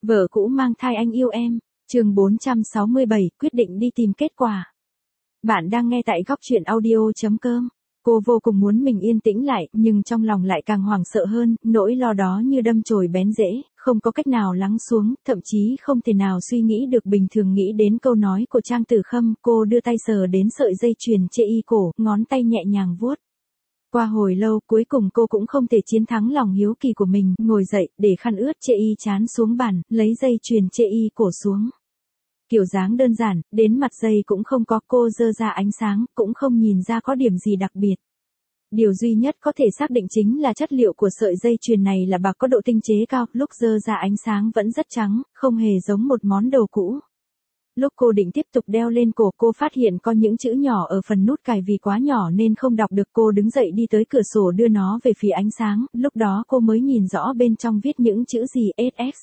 Vợ cũ mang thai anh yêu em, chương 467, quyết định đi tìm kết quả. Bạn đang nghe tại góc truyện audio.com. Cô vô cùng muốn mình yên tĩnh lại, nhưng trong lòng lại càng hoảng sợ hơn, nỗi lo đó như đâm chồi bén rễ, không có cách nào lắng xuống, thậm chí không thể nào suy nghĩ được bình thường nghĩ đến câu nói của Trang Tử Khâm. Cô đưa tay sờ đến sợi dây chuyền chê y cổ, ngón tay nhẹ nhàng vuốt. Qua hồi lâu, cuối cùng cô cũng không thể chiến thắng lòng hiếu kỳ của mình, ngồi dậy, để khăn ướt chê y trán xuống bàn, lấy dây chuyền chê y cổ xuống. Kiểu dáng đơn giản, đến mặt dây cũng không có, cô dơ ra ánh sáng, cũng không nhìn ra có điểm gì đặc biệt. Điều duy nhất có thể xác định chính là chất liệu của sợi dây chuyền này là bạc có độ tinh chế cao, lúc dơ ra ánh sáng vẫn rất trắng, không hề giống một món đồ cũ. Lúc cô định tiếp tục đeo lên cổ, cô phát hiện có những chữ nhỏ ở phần nút cài, vì quá nhỏ nên không đọc được. Cô đứng dậy đi tới cửa sổ đưa nó về phía ánh sáng, lúc đó cô mới nhìn rõ bên trong viết những chữ gì: SS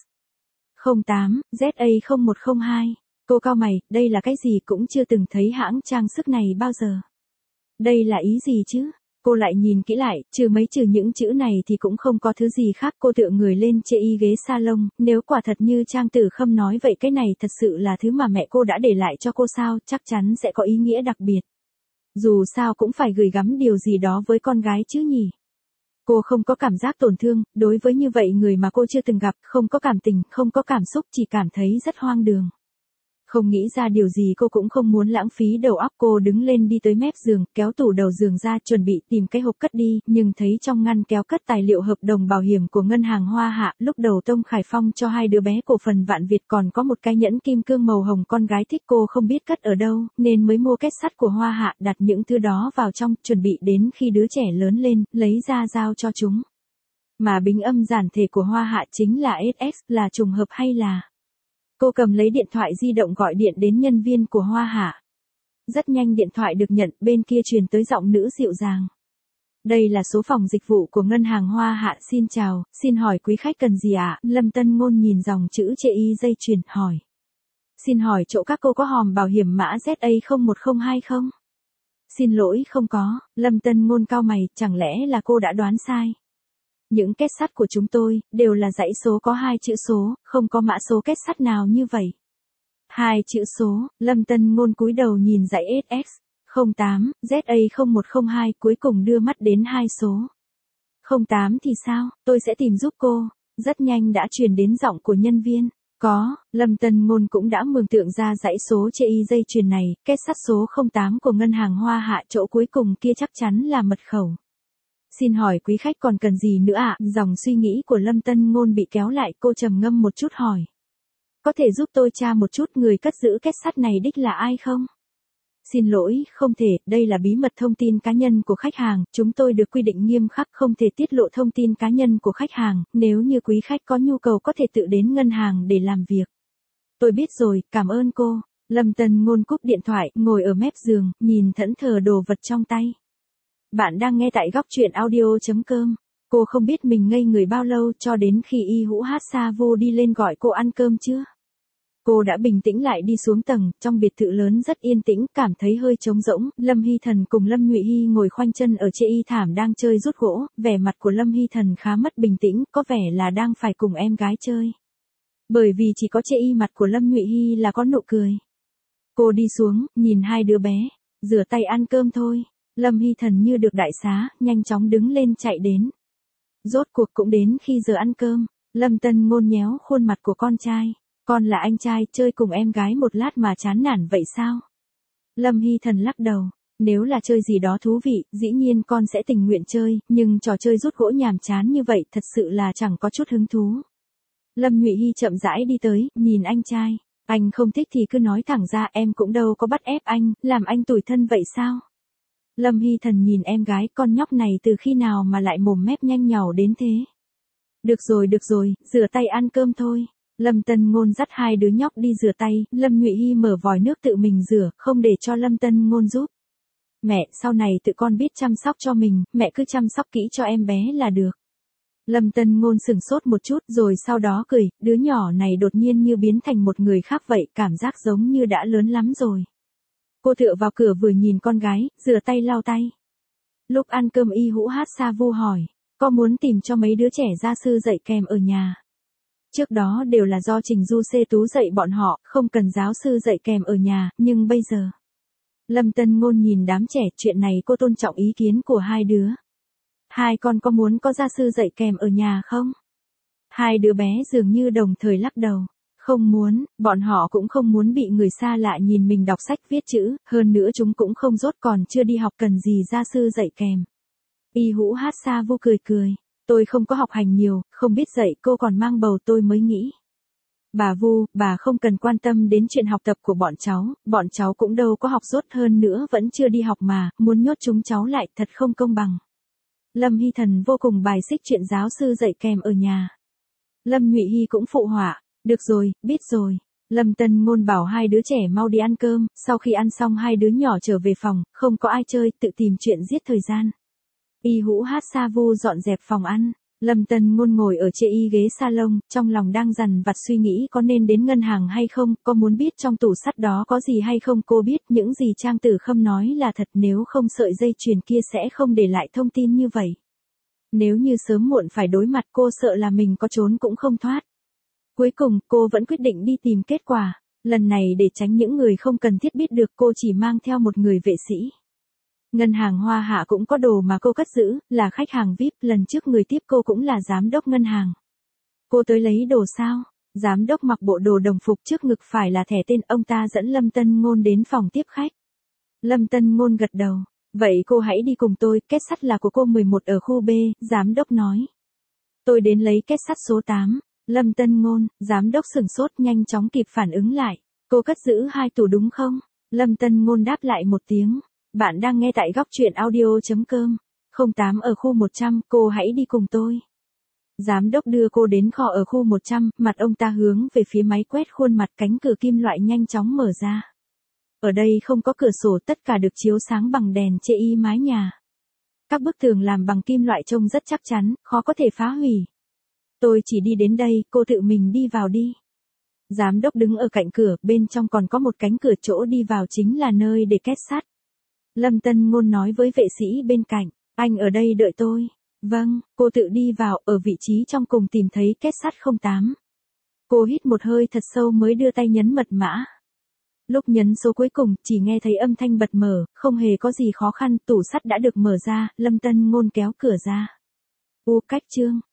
08 ZA 0102. Cô cau mày, đây là cái gì, cũng chưa từng thấy hãng trang sức này bao giờ. Đây là ý gì chứ? Cô lại nhìn kỹ lại, trừ những chữ này thì cũng không có thứ gì khác. Cô tựa người lên chê y ghế salon, nếu quả thật như Trang Tử Khâm nói vậy, cái này thật sự là thứ mà mẹ cô đã để lại cho cô sao, chắc chắn sẽ có ý nghĩa đặc biệt. Dù sao cũng phải gửi gắm điều gì đó với con gái chứ nhỉ. Cô không có cảm giác tổn thương, đối với như vậy người mà cô chưa từng gặp, không có cảm tình, không có cảm xúc, chỉ cảm thấy rất hoang đường. Không nghĩ ra điều gì, cô cũng không muốn lãng phí đầu óc. Cô đứng lên đi tới mép giường, kéo tủ đầu giường ra, chuẩn bị tìm cái hộp cất đi, nhưng thấy trong ngăn kéo cất tài liệu hợp đồng bảo hiểm của ngân hàng Hoa Hạ. Lúc đầu Tông Khải Phong cho hai đứa bé cổ phần Vạn Việt, còn có một cái nhẫn kim cương màu hồng con gái thích. Cô không biết cất ở đâu, nên mới mua kết sắt của Hoa Hạ, đặt những thứ đó vào trong, chuẩn bị đến khi đứa trẻ lớn lên, lấy ra giao cho chúng. Mà bình âm giản thể của Hoa Hạ chính là SS, là trùng hợp hay là... Cô cầm lấy điện thoại di động gọi điện đến nhân viên của Hoa Hạ. Rất nhanh điện thoại được nhận, bên kia truyền tới giọng nữ dịu dàng. Đây là số phòng dịch vụ của ngân hàng Hoa Hạ, xin chào, xin hỏi quý khách cần gì ạ? Lâm Tân Ngôn nhìn dòng chữ chê y dây chuyền, hỏi. Xin hỏi chỗ các cô có hòm bảo hiểm mã ZA 0102 không? Xin lỗi, không có. Lâm Tân Ngôn cau mày, chẳng lẽ là cô đã đoán sai? Những kết sắt của chúng tôi, đều là dãy số có 2 chữ số, không có mã số kết sắt nào như vậy. 2 chữ số, Lâm Tân Ngôn cúi đầu nhìn dãy SS 08 ZA 0102, cuối cùng đưa mắt đến 2 số. 08 thì sao, tôi sẽ tìm giúp cô. Rất nhanh đã truyền đến giọng của nhân viên. Có, Lâm Tân Ngôn cũng đã mường tượng ra dãy số chê y dây chuyền này, kết sắt số 08 của ngân hàng Hoa Hạ, chỗ cuối cùng kia chắc chắn là mật khẩu. Xin hỏi quý khách còn cần gì nữa ạ? Dòng suy nghĩ của Lâm Tân Ngôn bị kéo lại, cô trầm ngâm một chút hỏi. Có thể giúp tôi tra một chút người cất giữ kết sắt này đích là ai không? Xin lỗi, không thể, đây là bí mật thông tin cá nhân của khách hàng, chúng tôi được quy định nghiêm khắc không thể tiết lộ thông tin cá nhân của khách hàng, nếu như quý khách có nhu cầu có thể tự đến ngân hàng để làm việc. Tôi biết rồi, cảm ơn cô. Lâm Tân Ngôn cúp điện thoại, ngồi ở mép giường, nhìn thẫn thờ đồ vật trong tay. Bạn đang nghe tại góc truyện audio.com. Cô không biết mình ngây người bao lâu, cho đến khi Y Hữu Hát Sa Vô đi lên gọi cô ăn cơm chưa. Cô đã bình tĩnh lại đi xuống tầng, trong biệt thự lớn rất yên tĩnh, cảm thấy hơi trống rỗng. Lâm Hy Thần cùng Lâm Nhụy Hy ngồi khoanh chân ở chê y thảm đang chơi rút gỗ, vẻ mặt của Lâm Hy Thần khá mất bình tĩnh, có vẻ là đang phải cùng em gái chơi. Bởi vì chỉ có chê y mặt của Lâm Nhụy Hy là có nụ cười. Cô đi xuống, nhìn hai đứa bé, rửa tay ăn cơm thôi. Lâm Hy Thần như được đại xá, nhanh chóng đứng lên chạy đến. Rốt cuộc cũng đến khi giờ ăn cơm. Lâm Tân Ngôn nhéo khuôn mặt của con trai. Con là anh trai, chơi cùng em gái một lát mà chán nản vậy sao? Lâm Hy Thần lắc đầu. Nếu là chơi gì đó thú vị, dĩ nhiên con sẽ tình nguyện chơi, nhưng trò chơi rút gỗ nhàm chán như vậy thật sự là chẳng có chút hứng thú. Lâm Nhụy Hy chậm rãi đi tới, nhìn anh trai. Anh không thích thì cứ nói thẳng ra, em cũng đâu có bắt ép anh, làm anh tủi thân vậy sao? Lâm Hy Thần nhìn em gái, con nhóc này từ khi nào mà lại mồm mép nhanh nhảu đến thế. Được rồi, rửa tay ăn cơm thôi. Lâm Tân Ngôn dắt hai đứa nhóc đi rửa tay, Lâm Nhụy Hy mở vòi nước tự mình rửa, không để cho Lâm Tân Ngôn giúp. Mẹ, sau này tự con biết chăm sóc cho mình, mẹ cứ chăm sóc kỹ cho em bé là được. Lâm Tân Ngôn sững sốt một chút rồi sau đó cười, đứa nhỏ này đột nhiên như biến thành một người khác vậy, cảm giác giống như đã lớn lắm rồi. Cô tựa vào cửa vừa nhìn con gái, rửa tay lau tay. Lúc ăn cơm Y Hữu Hát Sa Vu hỏi, có muốn tìm cho mấy đứa trẻ gia sư dạy kèm ở nhà? Trước đó đều là do Trình Du Xê Tú dạy bọn họ, không cần giáo sư dạy kèm ở nhà, nhưng bây giờ. Lâm Tân Ngôn nhìn đám trẻ, chuyện này cô tôn trọng ý kiến của hai đứa. Hai con có muốn có gia sư dạy kèm ở nhà không? Hai đứa bé dường như đồng thời lắc đầu. Không muốn, bọn họ cũng không muốn bị người xa lạ nhìn mình đọc sách viết chữ, hơn nữa chúng cũng không dốt còn chưa đi học cần gì gia sư dạy kèm. Y Hũ Hát Sa Vu cười cười. Tôi không có học hành nhiều, không biết dạy cô còn mang bầu tôi mới nghĩ. Bà Vu, bà không cần quan tâm đến chuyện học tập của bọn cháu cũng đâu có học dốt hơn nữa vẫn chưa đi học mà, muốn nhốt chúng cháu lại thật không công bằng. Lâm Hy Thần vô cùng bài xích chuyện giáo sư dạy kèm ở nhà. Lâm Nhụy Hy cũng phụ họa, được rồi, biết rồi. Lâm Tân Ngôn bảo hai đứa trẻ mau đi ăn cơm, sau khi ăn xong hai đứa nhỏ trở về phòng, không có ai chơi, tự tìm chuyện giết thời gian. Y Hũ Hát Sa Vu dọn dẹp phòng ăn. Lâm Tân Ngôn ngồi ở trên y ghế salon, trong lòng đang dằn vặt suy nghĩ có nên đến ngân hàng hay không, có muốn biết trong tủ sắt đó có gì hay không. Cô biết những gì Trang Tử Khâm nói là thật, nếu không sợi dây chuyền kia sẽ không để lại thông tin như vậy. Nếu như sớm muộn phải đối mặt cô sợ là mình có trốn cũng không thoát. Cuối cùng cô vẫn quyết định đi tìm kết quả. Lần này để tránh những người không cần thiết biết được cô chỉ mang theo một người vệ sĩ. Ngân hàng Hoa Hạ cũng có đồ mà cô cất giữ, là khách hàng VIP, lần trước người tiếp cô cũng là giám đốc ngân hàng. Cô tới lấy đồ sao? Giám đốc mặc bộ đồ đồng phục, trước ngực phải là thẻ tên, ông ta dẫn Lâm Tân Ngôn đến phòng tiếp khách. Lâm Tân Ngôn gật đầu, vậy cô hãy đi cùng tôi, két sắt là của cô 11 ở khu B, giám đốc nói. Tôi đến lấy két sắt số 8, Lâm Tân Ngôn, giám đốc sửng sốt nhanh chóng kịp phản ứng lại, cô cất giữ 2 tủ đúng không? Lâm Tân Ngôn đáp lại một tiếng. Bạn đang nghe tại góc truyện audio.com. 08 ở khu 100, cô hãy đi cùng tôi. Giám đốc đưa cô đến kho ở khu 100, mặt ông ta hướng về phía máy quét khuôn mặt, cánh cửa kim loại nhanh chóng mở ra. Ở đây không có cửa sổ, tất cả được chiếu sáng bằng đèn chê y mái nhà. Các bức tường làm bằng kim loại trông rất chắc chắn, khó có thể phá hủy. Tôi chỉ đi đến đây, cô tự mình đi vào đi. Giám đốc đứng ở cạnh cửa, bên trong còn có một cánh cửa, chỗ đi vào chính là nơi để két sắt. Lâm Tân Ngôn nói với vệ sĩ bên cạnh, anh ở đây đợi tôi. Vâng, cô tự đi vào, ở vị trí trong cùng tìm thấy két sắt 08. Cô hít một hơi thật sâu mới đưa tay nhấn mật mã. Lúc nhấn số cuối cùng, chỉ nghe thấy âm thanh bật mở, không hề có gì khó khăn, tủ sắt đã được mở ra, Lâm Tân Ngôn kéo cửa ra. Cách chương